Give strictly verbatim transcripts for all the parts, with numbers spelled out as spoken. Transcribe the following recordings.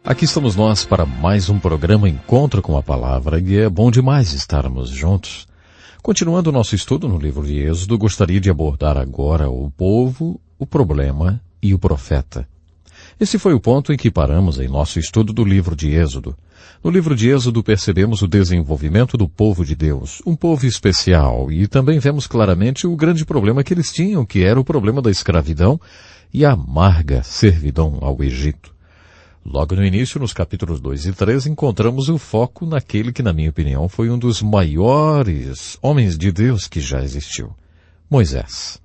Aqui estamos nós para mais um programa Encontro com a Palavra, e é bom demais estarmos juntos. Continuando o nosso estudo no livro de Êxodo, gostaria de abordar agora o povo, o problema e o profeta. Esse foi o ponto em que paramos em nosso estudo do livro de Êxodo. No livro de Êxodo percebemos o desenvolvimento do povo de Deus, um povo especial, e também vemos claramente o grande problema que eles tinham, que era o problema da escravidão e a amarga servidão ao Egito. Logo no início, nos capítulos dois e três, encontramos o foco naquele que, na minha opinião, foi um dos maiores homens de Deus que já existiu, Moisés.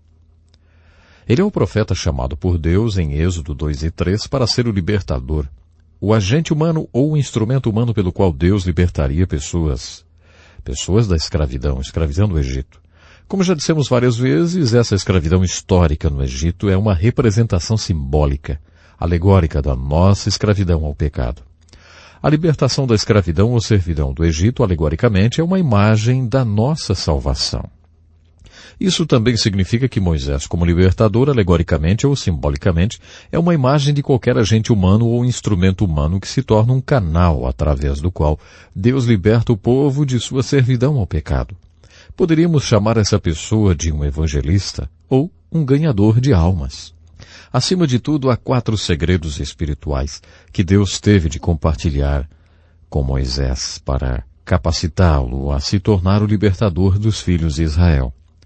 Ele é o profeta chamado por Deus em Êxodo dois e três para ser o libertador, o agente humano ou o instrumento humano pelo qual Deus libertaria pessoas, pessoas da escravidão, escravidão do Egito. Como já dissemos várias vezes, essa escravidão histórica no Egito é uma representação simbólica, alegórica da nossa escravidão ao pecado. A libertação da escravidão ou servidão do Egito, alegoricamente, é uma imagem da nossa salvação. Isso também significa que Moisés, como libertador, alegoricamente ou simbolicamente, é uma imagem de qualquer agente humano ou instrumento humano que se torna um canal através do qual Deus liberta o povo de sua servidão ao pecado. Poderíamos chamar essa pessoa de um evangelista ou um ganhador de almas. Acima de tudo, há quatro segredos espirituais que Deus teve de compartilhar com Moisés para capacitá-lo a se tornar o libertador dos filhos de Israel.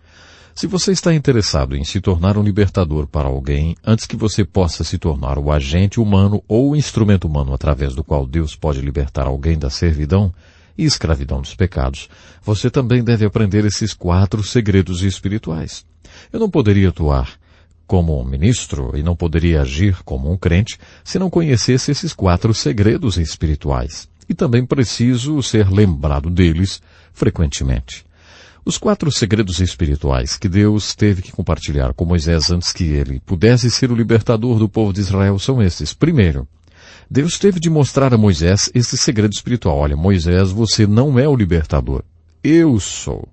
Se você está interessado em se tornar um libertador para alguém, antes que você possa se tornar o agente humano ou o instrumento humano através do qual Deus pode libertar alguém da servidão e escravidão dos pecados, você também deve aprender esses quatro segredos espirituais. Eu não poderia atuar como um ministro e não poderia agir como um crente se não conhecesse esses quatro segredos espirituais. E também preciso ser lembrado deles frequentemente. Os quatro segredos espirituais que Deus teve que compartilhar com Moisés antes que ele pudesse ser o libertador do povo de Israel são estes. Primeiro, Deus teve de mostrar a Moisés esse segredo espiritual. Olha, Moisés, você não é o libertador. Eu sou.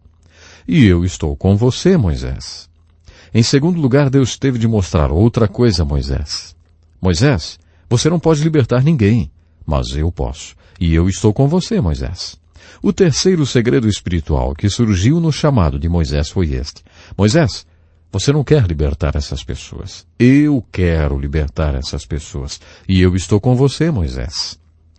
E eu estou com você, Moisés. Em segundo lugar, Deus teve de mostrar outra coisa a Moisés. Moisés, você não pode libertar ninguém, mas eu posso. E eu estou com você, Moisés. O terceiro segredo espiritual que surgiu no chamado de Moisés foi este. Moisés, você não quer libertar essas pessoas. Eu quero libertar essas pessoas. E eu estou com você, Moisés.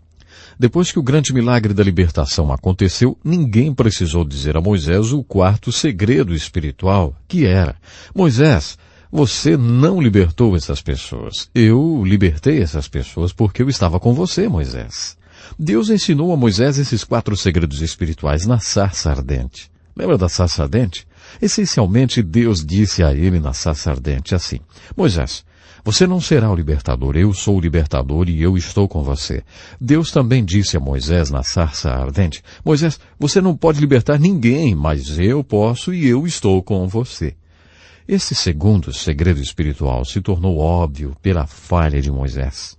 Depois que o grande milagre da libertação aconteceu, ninguém precisou dizer a Moisés o quarto segredo espiritual, que era: Moisés, você não libertou essas pessoas. Eu libertei essas pessoas porque eu estava com você, Moisés. Deus ensinou a Moisés esses quatro segredos espirituais na sarça ardente. Lembra da sarça ardente? Essencialmente, Deus disse a ele na sarça ardente assim: Moisés, você não será o libertador, eu sou o libertador e eu estou com você. Deus também disse a Moisés na sarça ardente: Moisés, você não pode libertar ninguém, mas eu posso e eu estou com você. Esse segundo segredo espiritual se tornou óbvio pela falha de Moisés.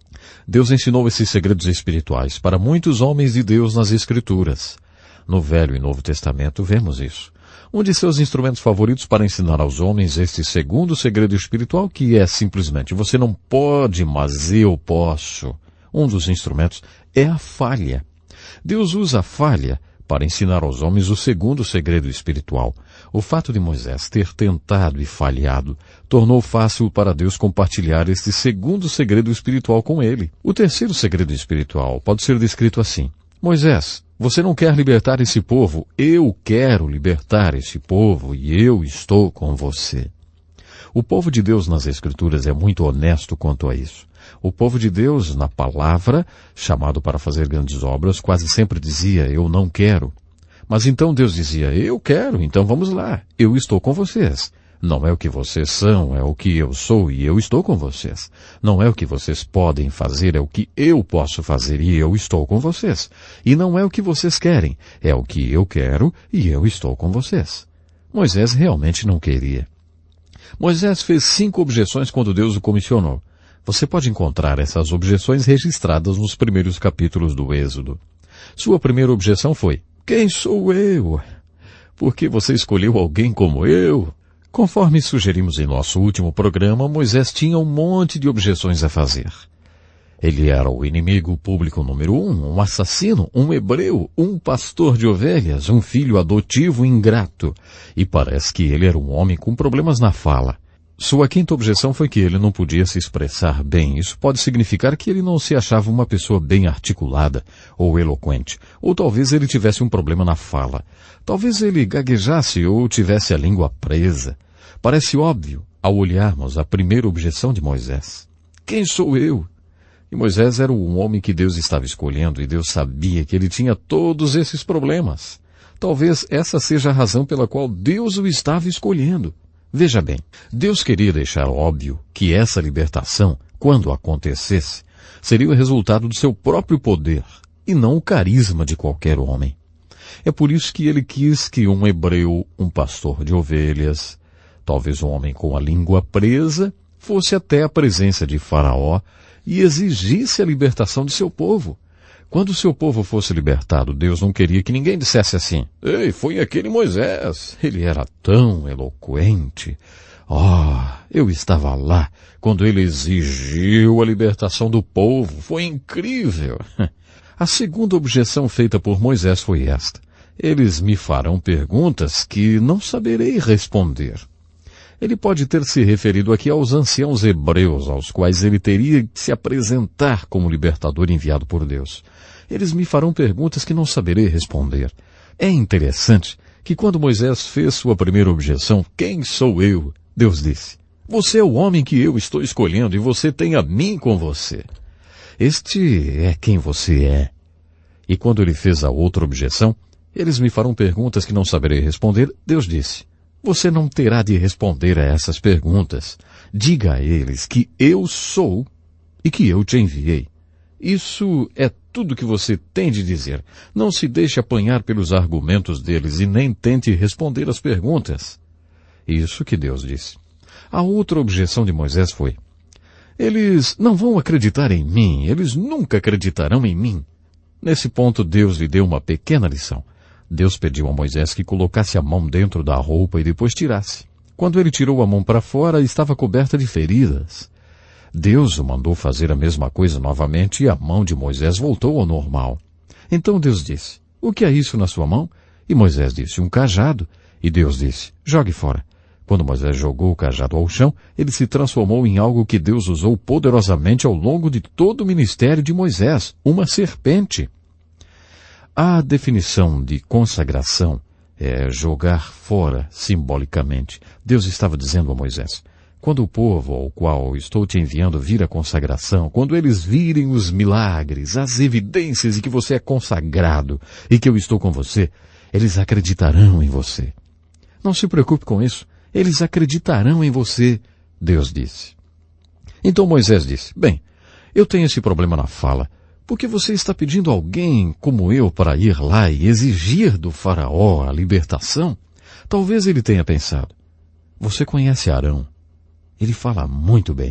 Deus ensinou esses segredos espirituais para muitos homens de Deus nas Escrituras. No Velho e Novo Testamento vemos isso. Um de seus instrumentos favoritos para ensinar aos homens este segundo segredo espiritual, que é simplesmente: você não pode, mas eu posso. Um dos instrumentos é a falha. Deus usa a falha para ensinar aos homens o segundo segredo espiritual. O fato de Moisés ter tentado e falhado tornou fácil para Deus compartilhar este segundo segredo espiritual com ele. O terceiro segredo espiritual pode ser descrito assim: Moisés, você não quer libertar esse povo, eu quero libertar esse povo e eu estou com você. O povo de Deus nas Escrituras é muito honesto quanto a isso. O povo de Deus, na palavra, chamado para fazer grandes obras, quase sempre dizia: eu não quero. Mas então Deus dizia: eu quero, então vamos lá, eu estou com vocês. Não é o que vocês são, é o que eu sou e eu estou com vocês. Não é o que vocês podem fazer, é o que eu posso fazer e eu estou com vocês. E não é o que vocês querem, é o que eu quero e eu estou com vocês. Moisés realmente não queria. Moisés fez cinco objeções quando Deus o comissionou. Você pode encontrar essas objeções registradas nos primeiros capítulos do Êxodo. Sua primeira objeção foi: quem sou eu? Por que você escolheu alguém como eu? Conforme sugerimos em nosso último programa, Moisés tinha um monte de objeções a fazer. Ele era o inimigo público número um, um assassino, um hebreu, um pastor de ovelhas, um filho adotivo ingrato. E parece que ele era um homem com problemas na fala. Sua quinta objeção foi que ele não podia se expressar bem. Isso pode significar que ele não se achava uma pessoa bem articulada ou eloquente. Ou talvez ele tivesse um problema na fala. Talvez ele gaguejasse ou tivesse a língua presa. Parece óbvio ao olharmos a primeira objeção de Moisés. Quem sou eu? E Moisés era um homem que Deus estava escolhendo e Deus sabia que ele tinha todos esses problemas. Talvez essa seja a razão pela qual Deus o estava escolhendo. Veja bem, Deus queria deixar óbvio que essa libertação, quando acontecesse, seria o resultado do seu próprio poder e não o carisma de qualquer homem. É por isso que ele quis que um hebreu, um pastor de ovelhas, talvez um homem com a língua presa, fosse até a presença de Faraó e exigisse a libertação de seu povo. Quando o seu povo fosse libertado, Deus não queria que ninguém dissesse assim: ei, foi aquele Moisés, ele era tão eloquente. Oh, eu estava lá quando ele exigiu a libertação do povo, foi incrível. A segunda objeção feita por Moisés foi esta: eles me farão perguntas que não saberei responder. Ele pode ter se referido aqui aos anciãos hebreus, aos quais ele teria que se apresentar como libertador enviado por Deus. Eles me farão perguntas que não saberei responder. É interessante que quando Moisés fez sua primeira objeção, quem sou eu? Deus disse: você é o homem que eu estou escolhendo e você tem a mim com você. Este é quem você é. E quando ele fez a outra objeção, eles me farão perguntas que não saberei responder, Deus disse: você não terá de responder a essas perguntas. Diga a eles que eu sou e que eu te enviei. Isso é tudo que você tem de dizer. Não se deixe apanhar pelos argumentos deles e nem tente responder as perguntas. Isso que Deus disse. A outra objeção de Moisés foi: eles não vão acreditar em mim, eles nunca acreditarão em mim. Nesse ponto, Deus lhe deu uma pequena lição. Deus pediu a Moisés que colocasse a mão dentro da roupa e depois tirasse. Quando ele tirou a mão para fora, estava coberta de feridas. Deus o mandou fazer a mesma coisa novamente e a mão de Moisés voltou ao normal. Então Deus disse: o que é isso na sua mão? E Moisés disse: um cajado. E Deus disse: jogue fora. Quando Moisés jogou o cajado ao chão, ele se transformou em algo que Deus usou poderosamente ao longo de todo o ministério de Moisés, uma serpente. A definição de consagração é jogar fora, simbolicamente. Deus estava dizendo a Moisés: quando o povo ao qual estou te enviando vir a consagração, quando eles virem os milagres, as evidências de que você é consagrado e que eu estou com você, eles acreditarão em você. Não se preocupe com isso, eles acreditarão em você, Deus disse. Então Moisés disse: bem, eu tenho esse problema na fala. Por que você está pedindo alguém como eu para ir lá e exigir do faraó a libertação? Talvez ele tenha pensado: você conhece Arão. Ele fala muito bem.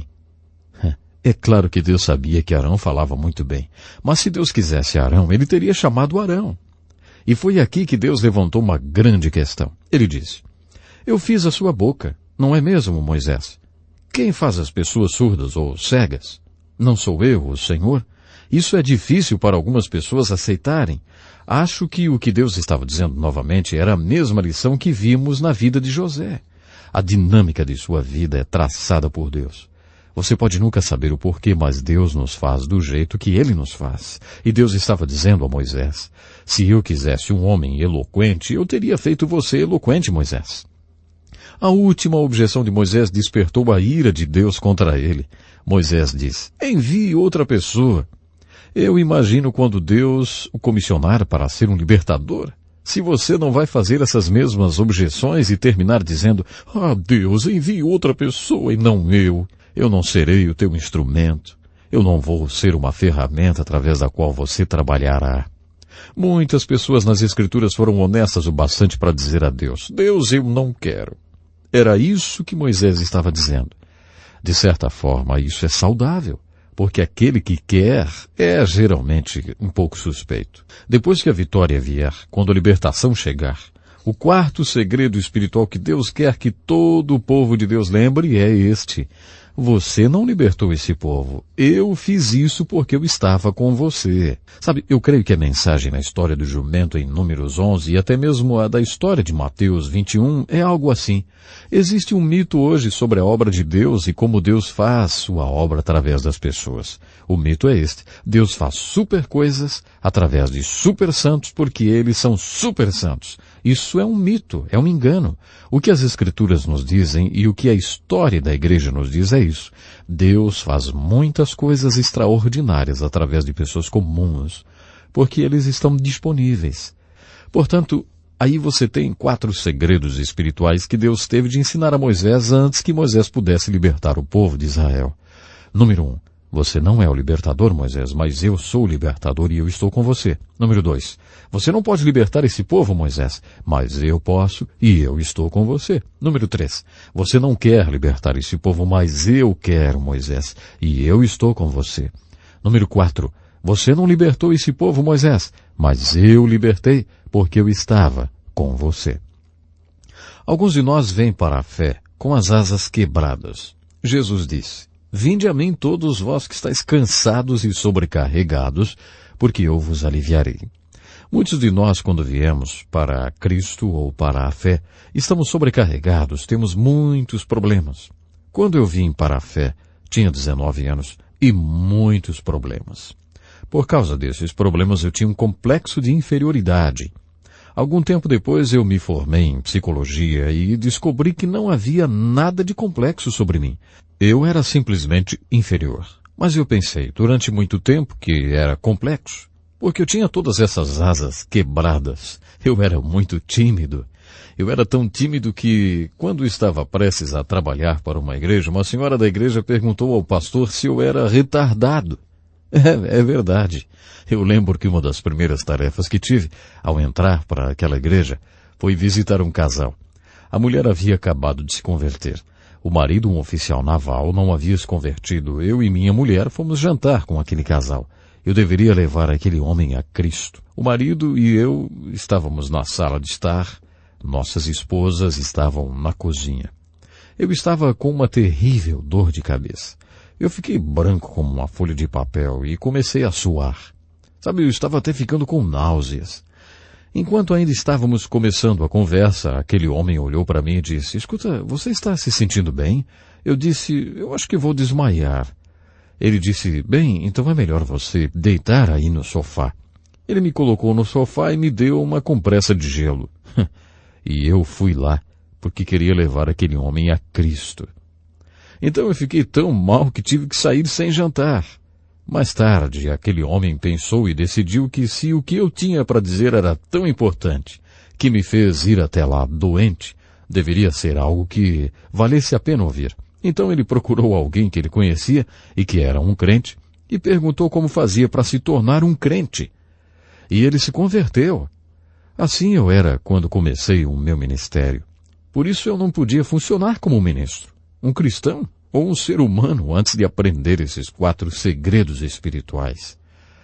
É claro que Deus sabia que Arão falava muito bem. Mas se Deus quisesse Arão, ele teria chamado Arão. E foi aqui que Deus levantou uma grande questão. Ele disse: eu fiz a sua boca, não é mesmo, Moisés? Quem faz as pessoas surdas ou cegas? Não sou eu, o Senhor? Isso é difícil para algumas pessoas aceitarem. Acho que o que Deus estava dizendo novamente era a mesma lição que vimos na vida de José. A dinâmica de sua vida é traçada por Deus. Você pode nunca saber o porquê, mas Deus nos faz do jeito que Ele nos faz. E Deus estava dizendo a Moisés: se eu quisesse um homem eloquente, eu teria feito você eloquente, Moisés. A última objeção de Moisés despertou a ira de Deus contra ele. Moisés diz: envie outra pessoa. Eu imagino quando Deus o comissionar para ser um libertador. Se você não vai fazer essas mesmas objeções e terminar dizendo: ah, Deus, envie outra pessoa e não eu. Eu não serei o teu instrumento. Eu não vou ser uma ferramenta através da qual você trabalhará. Muitas pessoas nas Escrituras foram honestas o bastante para dizer a Deus: Deus, eu não quero. Era isso que Moisés estava dizendo. De certa forma, isso é saudável, porque aquele que quer é geralmente um pouco suspeito. Depois que a vitória vier, quando a libertação chegar, o quarto segredo espiritual que Deus quer que todo o povo de Deus lembre é este: Você não libertou esse povo. Eu fiz isso porque eu estava com você. Sabe, eu creio que a mensagem na história do jumento em Números onze e até mesmo a da história de Mateus vinte e um é algo assim. Existe um mito hoje sobre a obra de Deus e como Deus faz sua obra através das pessoas. O mito é este. Deus faz super coisas através de super santos porque eles são super santos. Isso é um mito, é um engano. O que as Escrituras nos dizem e o que a história da igreja nos diz é isso. Deus faz muitas coisas extraordinárias através de pessoas comuns, porque eles estão disponíveis. Portanto, aí você tem quatro segredos espirituais que Deus teve de ensinar a Moisés antes que Moisés pudesse libertar o povo de Israel. Número um. Você não é o libertador, Moisés, mas eu sou o libertador e eu estou com você. Número dois. Você não pode libertar esse povo, Moisés, mas eu posso e eu estou com você. Número três. Você não quer libertar esse povo, mas eu quero, Moisés, e eu estou com você. Número quatro. Você não libertou esse povo, Moisés, mas eu libertei porque eu estava com você. Alguns de nós vêm para a fé com as asas quebradas. Jesus disse: Vinde a mim todos vós que estáis cansados e sobrecarregados, porque eu vos aliviarei. Muitos de nós, quando viemos para Cristo ou para a fé, estamos sobrecarregados, temos muitos problemas. Quando eu vim para a fé, tinha dezenove anos e muitos problemas. Por causa desses problemas, eu tinha um complexo de inferioridade. Algum tempo depois, eu me formei em psicologia e descobri que não havia nada de complexo sobre mim. Eu era simplesmente inferior. Mas eu pensei, durante muito tempo, que era complexo, porque eu tinha todas essas asas quebradas. Eu era muito tímido. Eu era tão tímido que, quando estava prestes a trabalhar para uma igreja, uma senhora da igreja perguntou ao pastor se eu era retardado. É, é verdade. Eu lembro que uma das primeiras tarefas que tive, ao entrar para aquela igreja, foi visitar um casal. A mulher havia acabado de se converter. O marido, um oficial naval, não havia se convertido. Eu e minha mulher fomos jantar com aquele casal. Eu deveria levar aquele homem a Cristo. O marido e eu estávamos na sala de estar. Nossas esposas estavam na cozinha. Eu estava com uma terrível dor de cabeça. Eu fiquei branco como uma folha de papel e comecei a suar. Sabe, eu estava até ficando com náuseas. Enquanto ainda estávamos começando a conversa, aquele homem olhou para mim e disse: Escuta, você está se sentindo bem? Eu disse: Eu acho que vou desmaiar. Ele disse: Bem, então é melhor você deitar aí no sofá. Ele me colocou no sofá e me deu uma compressa de gelo. E eu fui lá, porque queria levar aquele homem a Cristo. Então eu fiquei tão mal que tive que sair sem jantar. Mais tarde, aquele homem pensou e decidiu que se o que eu tinha para dizer era tão importante, que me fez ir até lá doente, deveria ser algo que valesse a pena ouvir. Então ele procurou alguém que ele conhecia e que era um crente e perguntou como fazia para se tornar um crente. E ele se converteu. Assim eu era quando comecei o meu ministério. Por isso eu não podia funcionar como um ministro, um cristão ou um ser humano antes de aprender esses quatro segredos espirituais.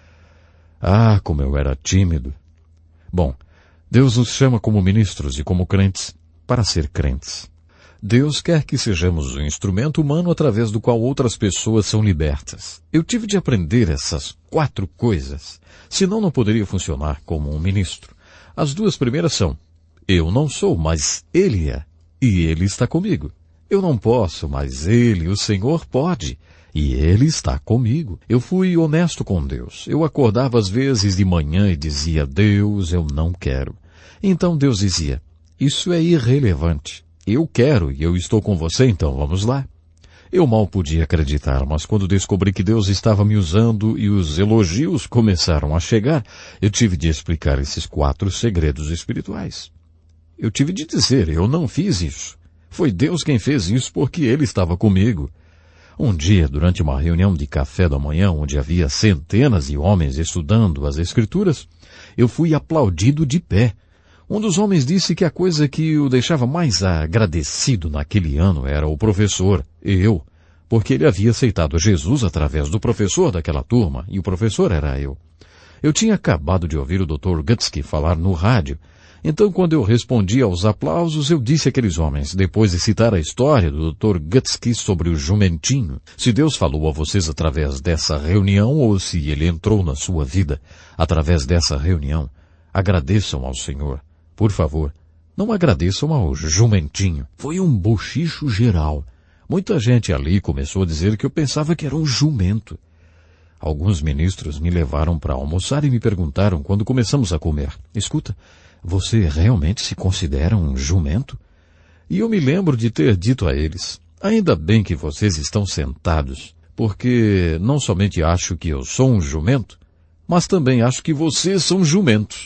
Ah, como eu era tímido. Bom, Deus nos chama como ministros e como crentes para ser crentes. Deus quer que sejamos um instrumento humano através do qual outras pessoas são libertas. Eu tive de aprender essas quatro coisas, senão não poderia funcionar como um ministro. As duas primeiras são: eu não sou, mas Ele é, e Ele está comigo. Eu não posso, mas Ele, o Senhor, pode, e Ele está comigo. Eu fui honesto com Deus. Eu acordava às vezes de manhã e dizia: Deus, eu não quero. Então Deus dizia: isso é irrelevante. Eu quero e eu estou com você, então vamos lá. Eu mal podia acreditar, mas quando descobri que Deus estava me usando e os elogios começaram a chegar, eu tive de explicar esses quatro segredos espirituais. Eu tive de dizer: eu não fiz isso. Foi Deus quem fez isso porque Ele estava comigo. Um dia, durante uma reunião de café da manhã, onde havia centenas de homens estudando as Escrituras, eu fui aplaudido de pé. Um dos homens disse que a coisa que o deixava mais agradecido naquele ano era o professor, eu, porque ele havia aceitado Jesus através do professor daquela turma, e o professor era eu. Eu tinha acabado de ouvir o doutor Gutsky falar no rádio, Então, quando eu respondi aos aplausos, eu disse àqueles homens, depois de citar a história do doutor Gutsky sobre o jumentinho, se Deus falou a vocês através dessa reunião ou se Ele entrou na sua vida através dessa reunião, agradeçam ao Senhor. Por favor, não agradeçam ao jumentinho. Foi um bochicho geral. Muita gente ali começou a dizer que eu pensava que era um jumento. Alguns ministros me levaram para almoçar e me perguntaram quando começamos a comer, escuta, você realmente se considera um jumento? E eu me lembro de ter dito a eles, ainda bem que vocês estão sentados, porque não somente acho que eu sou um jumento, mas também acho que vocês são jumentos.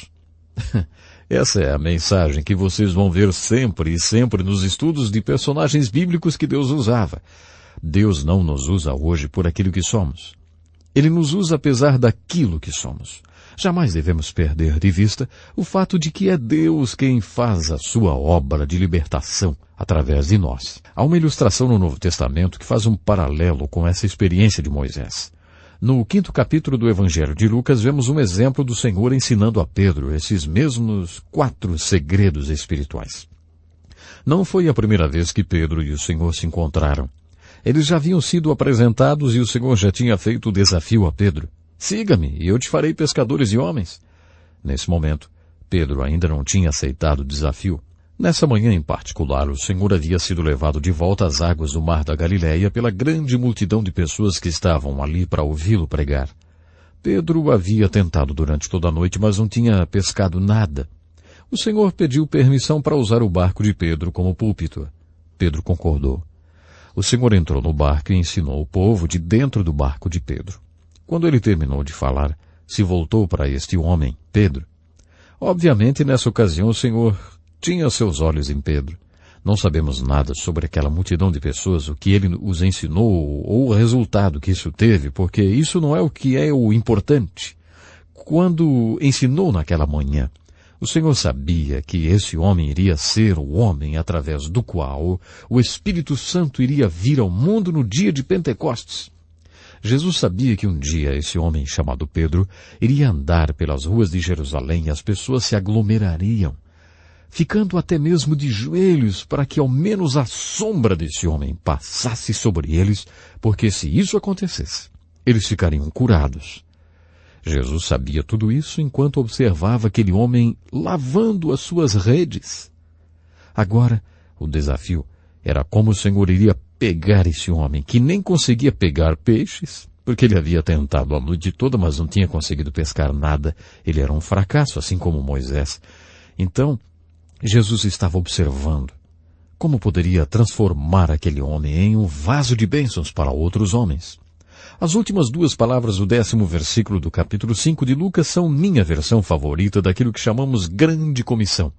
Essa é a mensagem que vocês vão ver sempre e sempre nos estudos de personagens bíblicos que Deus usava. Deus não nos usa hoje por aquilo que somos. Ele nos usa apesar daquilo que somos. Jamais devemos perder de vista o fato de que é Deus quem faz a sua obra de libertação através de nós. Há uma ilustração no Novo Testamento que faz um paralelo com essa experiência de Moisés. No quinto capítulo do Evangelho de Lucas, vemos um exemplo do Senhor ensinando a Pedro esses mesmos quatro segredos espirituais. Não foi a primeira vez que Pedro e o Senhor se encontraram. Eles já haviam sido apresentados e o Senhor já tinha feito o desafio a Pedro. Siga-me e eu te farei pescadores de homens. Nesse momento, Pedro ainda não tinha aceitado o desafio. Nessa manhã em particular, o Senhor havia sido levado de volta às águas do mar da Galileia pela grande multidão de pessoas que estavam ali para ouvi-lo pregar. Pedro havia tentado durante toda a noite, mas não tinha pescado nada. O Senhor pediu permissão para usar o barco de Pedro como púlpito. Pedro concordou. O Senhor entrou no barco e ensinou o povo de dentro do barco de Pedro. Quando ele terminou de falar, se voltou para este homem, Pedro. Obviamente, nessa ocasião, o Senhor tinha seus olhos em Pedro. Não sabemos nada sobre aquela multidão de pessoas, o que ele os ensinou ou o resultado que isso teve, porque isso não é o que é o importante. Quando ensinou naquela manhã, o Senhor sabia que esse homem iria ser o homem através do qual o Espírito Santo iria vir ao mundo no dia de Pentecostes. Jesus sabia que um dia esse homem chamado Pedro iria andar pelas ruas de Jerusalém e as pessoas se aglomerariam, ficando até mesmo de joelhos para que ao menos a sombra desse homem passasse sobre eles, porque se isso acontecesse, eles ficariam curados. Jesus sabia tudo isso enquanto observava aquele homem lavando as suas redes. Agora, o desafio era como o Senhor iria pegar esse homem, que nem conseguia pegar peixes, porque ele havia tentado a noite toda, mas não tinha conseguido pescar nada. Ele era um fracasso, assim como Moisés. Então, Jesus estava observando como poderia transformar aquele homem em um vaso de bênçãos para outros homens. As últimas duas palavras do décimo versículo do capítulo cinco de Lucas são minha versão favorita daquilo que chamamos grande comissão.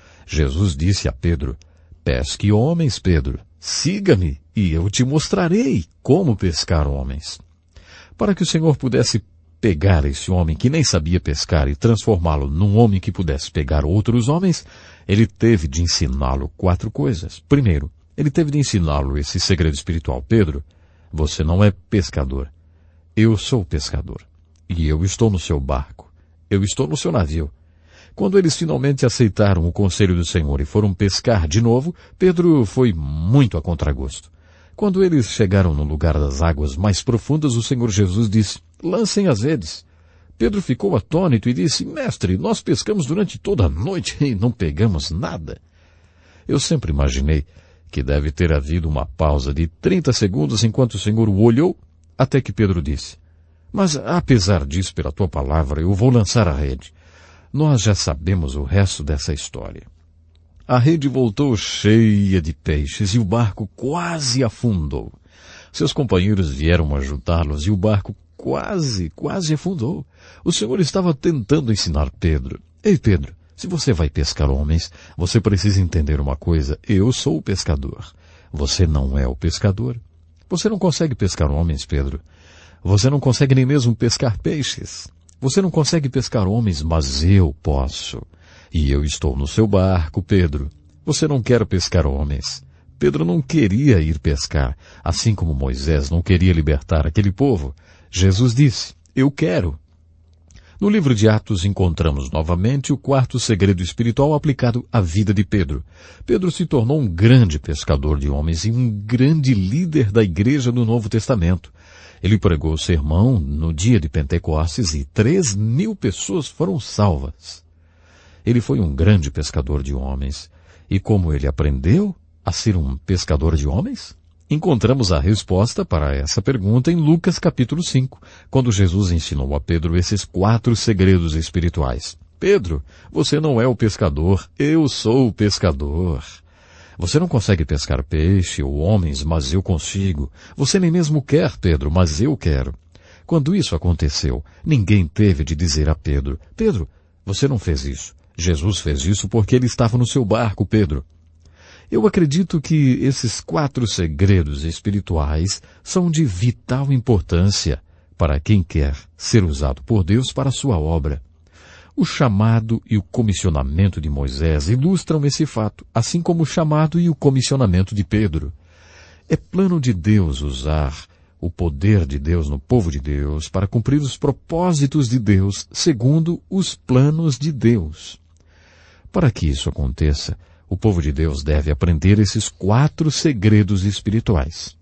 Jesus disse a Pedro, pesque homens, Pedro, siga-me e eu te mostrarei como pescar homens. Para que o Senhor pudesse pegar esse homem que nem sabia pescar e transformá-lo num homem que pudesse pegar outros homens, ele teve de ensiná-lo quatro coisas. Primeiro, ele teve de ensiná-lo esse segredo espiritual. Pedro, você não é pescador. Eu sou pescador. E eu estou no seu barco. Eu estou no seu navio. Quando eles finalmente aceitaram o conselho do Senhor e foram pescar de novo, Pedro foi muito a contragosto. Quando eles chegaram no lugar das águas mais profundas, o Senhor Jesus disse, lancem as redes. Pedro ficou atônito e disse, mestre, nós pescamos durante toda a noite e não pegamos nada. Eu sempre imaginei que deve ter havido uma pausa de trinta segundos enquanto o Senhor o olhou, até que Pedro disse, mas apesar disso, pela tua palavra, eu vou lançar a rede. Nós já sabemos o resto dessa história. A rede voltou cheia de peixes e o barco quase afundou. Seus companheiros vieram ajudá-los e o barco quase, quase afundou. O Senhor estava tentando ensinar Pedro. Ei, Pedro, se você vai pescar homens, você precisa entender uma coisa. Eu sou o pescador. Você não é o pescador. Você não consegue pescar homens, Pedro. Você não consegue nem mesmo pescar peixes. Você não consegue pescar homens, mas eu posso. E eu estou no seu barco, Pedro. Você não quer pescar homens. Pedro não queria ir pescar, assim como Moisés não queria libertar aquele povo. Jesus disse, eu quero. No livro de Atos encontramos novamente o quarto segredo espiritual aplicado à vida de Pedro. Pedro se tornou um grande pescador de homens e um grande líder da igreja do Novo Testamento. Ele pregou o sermão no dia de Pentecostes e três mil pessoas foram salvas. Ele foi um grande pescador de homens. E como ele aprendeu a ser um pescador de homens? Encontramos a resposta para essa pergunta em Lucas capítulo cinco, quando Jesus ensinou a Pedro esses quatro segredos espirituais. Pedro, você não é o pescador, eu sou o pescador. Você não consegue pescar peixe ou homens, mas eu consigo. Você nem mesmo quer, Pedro, mas eu quero. Quando isso aconteceu, ninguém teve de dizer a Pedro, Pedro, você não fez isso. Jesus fez isso porque ele estava no seu barco, Pedro. Eu acredito que esses quatro segredos espirituais são de vital importância para quem quer ser usado por Deus para a sua obra. O chamado e o comissionamento de Moisés ilustram esse fato, assim como o chamado e o comissionamento de Pedro. É plano de Deus usar o poder de Deus no povo de Deus para cumprir os propósitos de Deus segundo os planos de Deus. Para que isso aconteça, o povo de Deus deve aprender esses quatro segredos espirituais.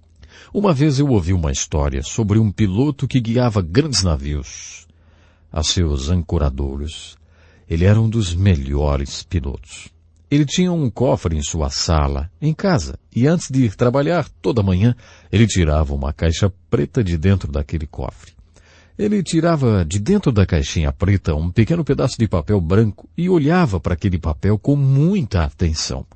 Uma vez eu ouvi uma história sobre um piloto que guiava grandes navios a seus ancoradouros. Ele era um dos melhores pilotos. Ele tinha um cofre em sua sala, em casa, e antes de ir trabalhar toda manhã, ele tirava uma caixa preta de dentro daquele cofre. Ele tirava de dentro da caixinha preta um pequeno pedaço de papel branco e olhava para aquele papel com muita atenção.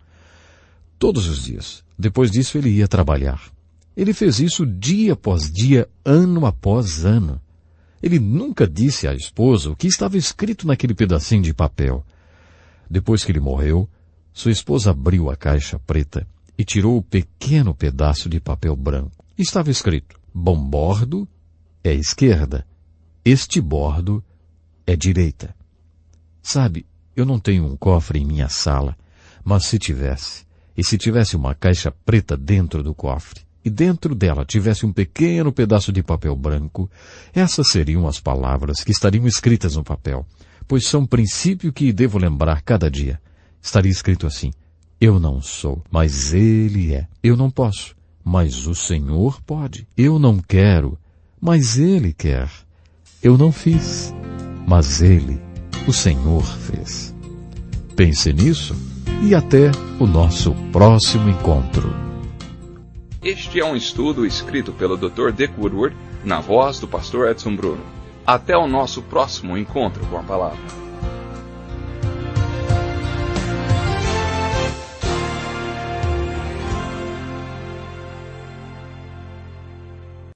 Todos os dias. Depois disso ele ia trabalhar. Ele fez isso dia após dia, ano após ano. Ele nunca disse à esposa o que estava escrito naquele pedacinho de papel. Depois que ele morreu, sua esposa abriu a caixa preta e tirou o pequeno pedaço de papel branco. Estava escrito, bombordo é esquerda, este bordo é direita. Sabe, eu não tenho um cofre em minha sala, mas se tivesse, e se tivesse uma caixa preta dentro do cofre, e dentro dela tivesse um pequeno pedaço de papel branco, essas seriam as palavras que estariam escritas no papel, pois são um princípio que devo lembrar cada dia. Estaria escrito assim, eu não sou, mas Ele é. Eu não posso, mas o Senhor pode. Eu não quero, mas Ele quer. Eu não fiz, mas Ele, o Senhor, fez. Pense nisso e até o nosso próximo encontro. Este é um estudo escrito pelo doutor Dick Woodward, na voz do pastor Edson Bruno. Até o nosso próximo encontro com a palavra.